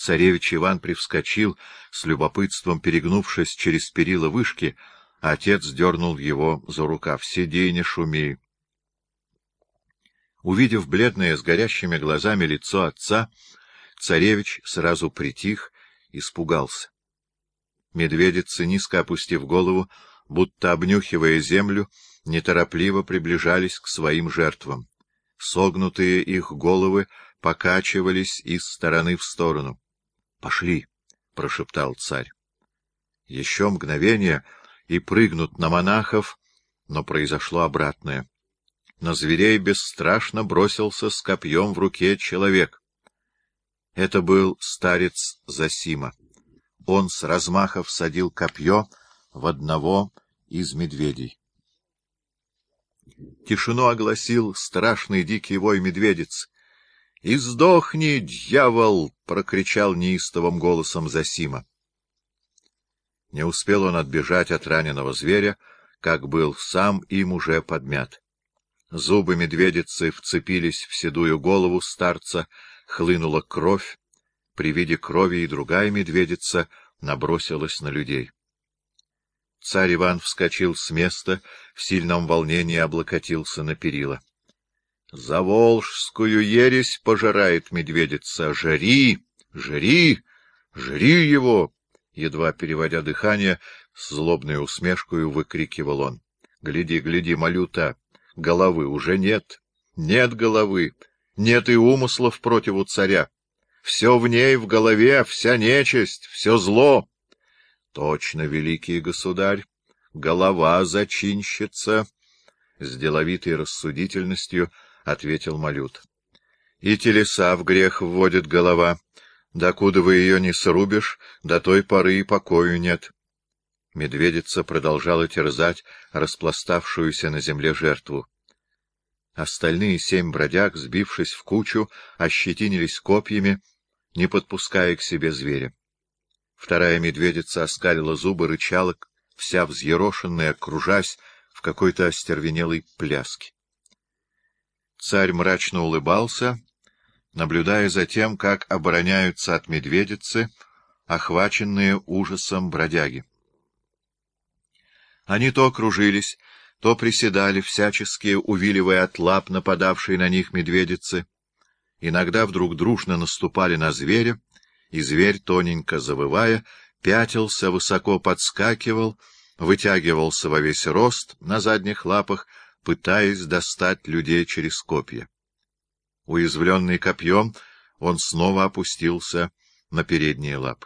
Царевич Иван привскочил, с любопытством перегнувшись через перила вышки, а отец дернул его за рукав. — Сиди, не шуми. Увидев бледное с горящими глазами лицо отца, царевич сразу притих, испугался. Медведицы, низко опустив голову, будто обнюхивая землю, неторопливо приближались к своим жертвам. Согнутые их головы покачивались из стороны в сторону. — Пошли! — прошептал царь. Еще мгновение, и прыгнут на монахов, но произошло обратное. На зверей бесстрашно бросился с копьем в руке человек. Это был старец Зосима. Он с размаха всадил копье в одного из медведей. Тишину огласил страшный дикий вой медведиц. — «Издохни, дьявол! — прокричал неистовым голосом Зосима. Не успел он отбежать от раненого зверя, как был сам им уже подмят. Зубы медведицы вцепились в седую голову старца, хлынула кровь. При виде крови и другая медведица набросилась на людей. Царь Иван вскочил с места, в сильном волнении облокотился на перила. — Заволжскую ересь пожирает медведица! Жри! Жри! Жри его! Едва переводя дыхание, с злобной усмешкой выкрикивал он. — Гляди, гляди, Малюта! Головы уже нет! Нет головы! Нет и умыслов противу царя! Все в ней, в голове, вся нечисть, все зло! — Точно, великий государь, голова зачинщица! — с деловитой рассудительностью ответил Малют. — И телеса в грех вводит голова. Докуда вы ее не срубишь, до той поры и покою нет. Медведица продолжала терзать распластавшуюся на земле жертву. Остальные 7 бродяг, сбившись в кучу, ощетинились копьями, не подпуская к себе зверя. Вторая медведица оскалила зубы, рычала, вся взъерошенная, кружась в какой-то остервенелой пляске. Царь мрачно улыбался, наблюдая за тем, как обороняются от медведицы охваченные ужасом бродяги. Они то кружились, то приседали, всячески увиливая от лап нападавшей на них медведицы. Иногда вдруг дружно наступали на зверя, и зверь, тоненько завывая, пятился, высоко подскакивал, вытягивался во весь рост на задних лапах, пытаясь достать людей через копья. Уязвленный копьем, он снова опустился на передние лапы.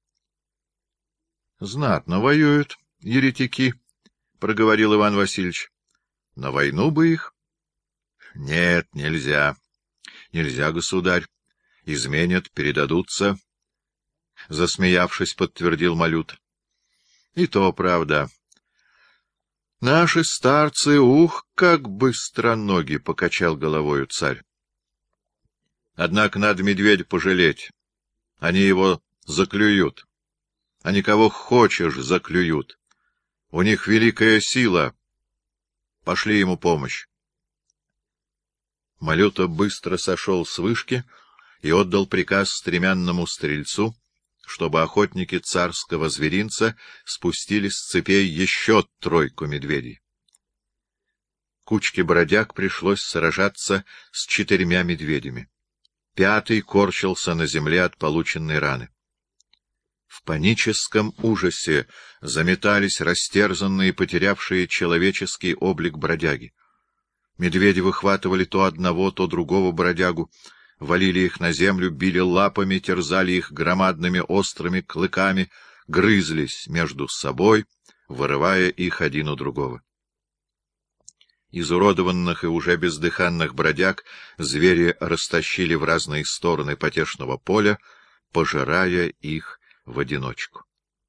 — Знатно воюют еретики, — проговорил Иван Васильевич. — На войну бы их? — Нет, нельзя. Нельзя, государь. Изменят, передадутся. Засмеявшись, подтвердил Малют. — И то правда. Наши старцы, ух, как быстроноги! — покачал головою царь. Однако надо медведя пожалеть. Они его заклюют. Они кого хочешь заклюют. У них великая сила. Пошли ему помощь. Малюта быстро сошел с вышки и отдал приказ стремянному стрельцу, чтобы охотники царского зверинца спустили с цепей еще 3 медведей. Кучке бродяг пришлось сражаться с 4 медведями. 5-й корчился на земле от полученной раны. В паническом ужасе заметались растерзанные, потерявшие человеческий облик бродяги. Медведи выхватывали то одного, то другого бродягу, валили их на землю, били лапами, терзали их громадными острыми клыками, грызлись между собой, вырывая их один у другого. Изуродованных и уже бездыханных бродяг звери растащили в разные стороны потешного поля, пожирая их в одиночку.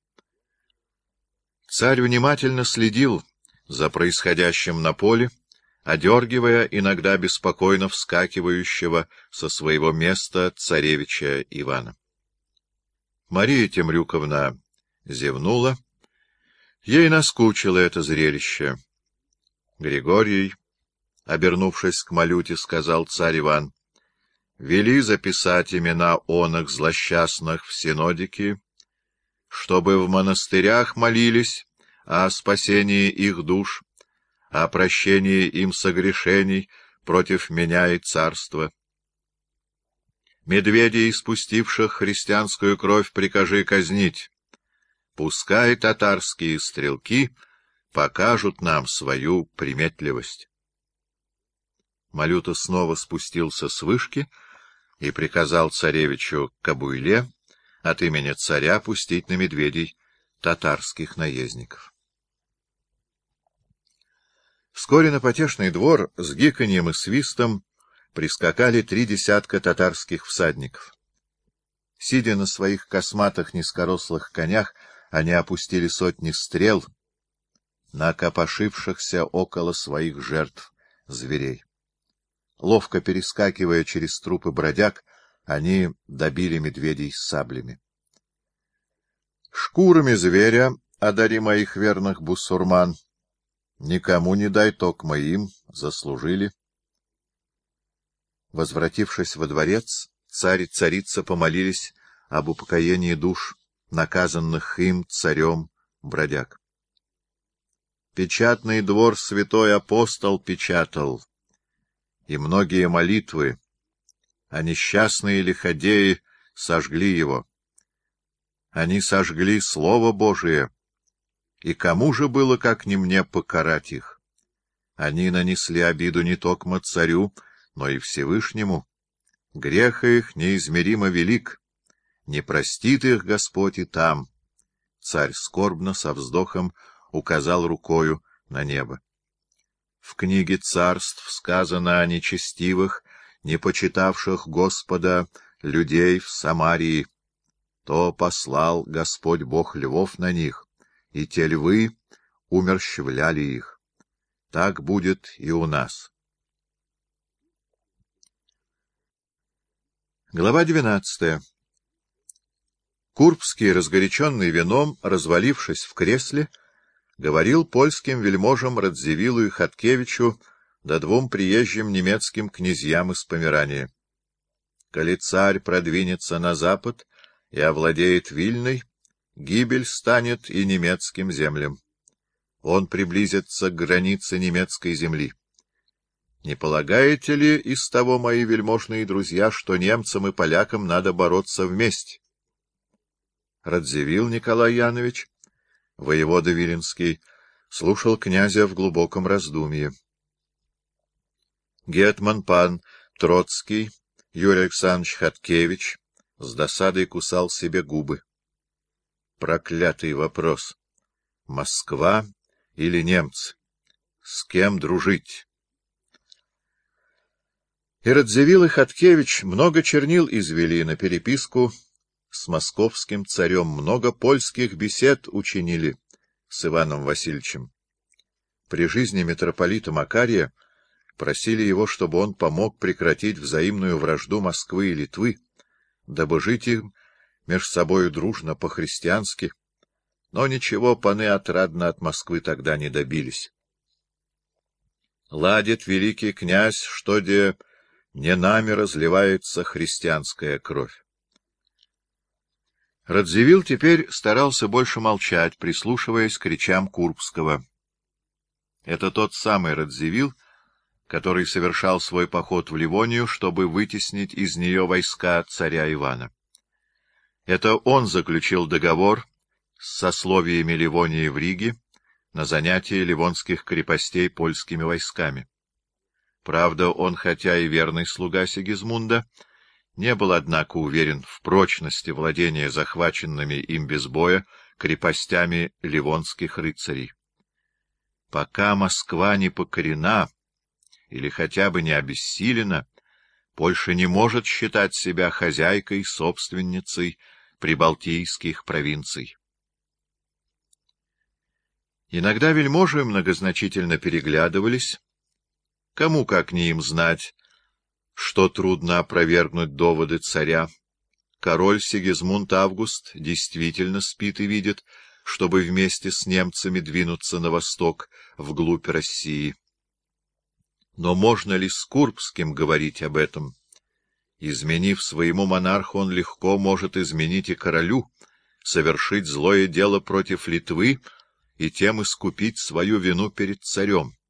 Царь внимательно следил за происходящим на поле, одергивая иногда беспокойно вскакивающего со своего места царевича Ивана. Мария Темрюковна зевнула. Ей наскучило это зрелище. — Григорий, — обернувшись к Малюте, сказал царь Иван, — вели записать имена оных злосчастных в синодике, чтобы в монастырях молились о спасении их душ, о прощении им согрешений против меня и царства. Медведей, испустивших христианскую кровь, прикажи казнить. Пускай татарские стрелки покажут нам свою приметливость. Малюта снова спустился с вышки и приказал царевичу Кабуйле от имени царя пустить на медведей татарских наездников. Вскоре на потешный двор с гиканьем и свистом прискакали 3 десятка татарских всадников. Сидя на своих косматых низкорослых конях, они опустили сотни стрел на копошившихся около своих жертв зверей. Ловко перескакивая через трупы бродяг, они добили медведей саблями. Шкурами зверя одари моих верных бусурман, никому не дай, токмо им заслужили. Возвратившись во дворец, царь и царица помолились об упокоении душ, наказанных им царем бродяг. Печатный двор святой апостол печатал, и многие молитвы, а несчастные лиходеи сожгли его. Они сожгли Слово Божие, и кому же было, как не мне, покарать их? Они нанесли обиду не токмо царю, но и Всевышнему. Грех их неизмеримо велик, не простит их Господь и там. Царь скорбно со вздохом указал рукою на небо. В книге царств сказано о нечестивых, не почитавших Господа людей в Самарии. То послал Господь Бог львов на них, и те львы умерщвляли их. Так будет и у нас. Глава 12. Курбский, разгоряченный вином, развалившись в кресле, говорил польским вельможам Радзивиллу и Хаткевичу да 2 приезжим немецким князьям из Померании. Коли царь продвинется на запад и овладеет Вильной, гибель станет и немецким землям. Он приблизится к границе немецкой земли. Не полагаете ли из того, мои вельможные друзья, что немцам и полякам надо бороться вместе? Радзивилл Николай Янович, воевода Виленский, слушал князя в глубоком раздумье. Гетман пан Троцкий, Юрий Александрович Хаткевич, с досадой кусал себе губы. Проклятый вопрос. Москва или немцы? С кем дружить? И Радзивилл и Хаткевич много чернил извели на переписку с московским царем, много польских бесед учинили с Иваном Васильевичем. При жизни митрополита Макария просили его, чтобы он помог прекратить взаимную вражду Москвы и Литвы, дабы жить им меж собою дружно по-христиански, но ничего паны отрадно от Москвы тогда не добились. Ладит великий князь, что де не нами разливается христианская кровь. Радзивилл теперь старался больше молчать, прислушиваясь к речам Курбского. Это тот самый Радзивилл, который совершал свой поход в Ливонию, чтобы вытеснить из нее войска царя Ивана. Это он заключил договор с сословиями Ливонии в Риге на занятие ливонских крепостей польскими войсками. Правда, он, хотя и верный слуга Сигизмунда, не был, однако, уверен в прочности владения захваченными им без боя крепостями ливонских рыцарей. Пока Москва не покорена или хотя бы не обессилена, Польша не может считать себя хозяйкой, собственницей прибалтийских провинций. Иногда вельможи многозначительно переглядывались. Кому, как не им, знать, что трудно опровергнуть доводы царя. Король Сигизмунд Август действительно спит и видит, чтобы вместе с немцами двинуться на восток, вглубь России. Но можно ли с Курбским говорить об этом? Изменив своему монарху, он легко может изменить и королю, совершить злое дело против Литвы и тем искупить свою вину перед царем.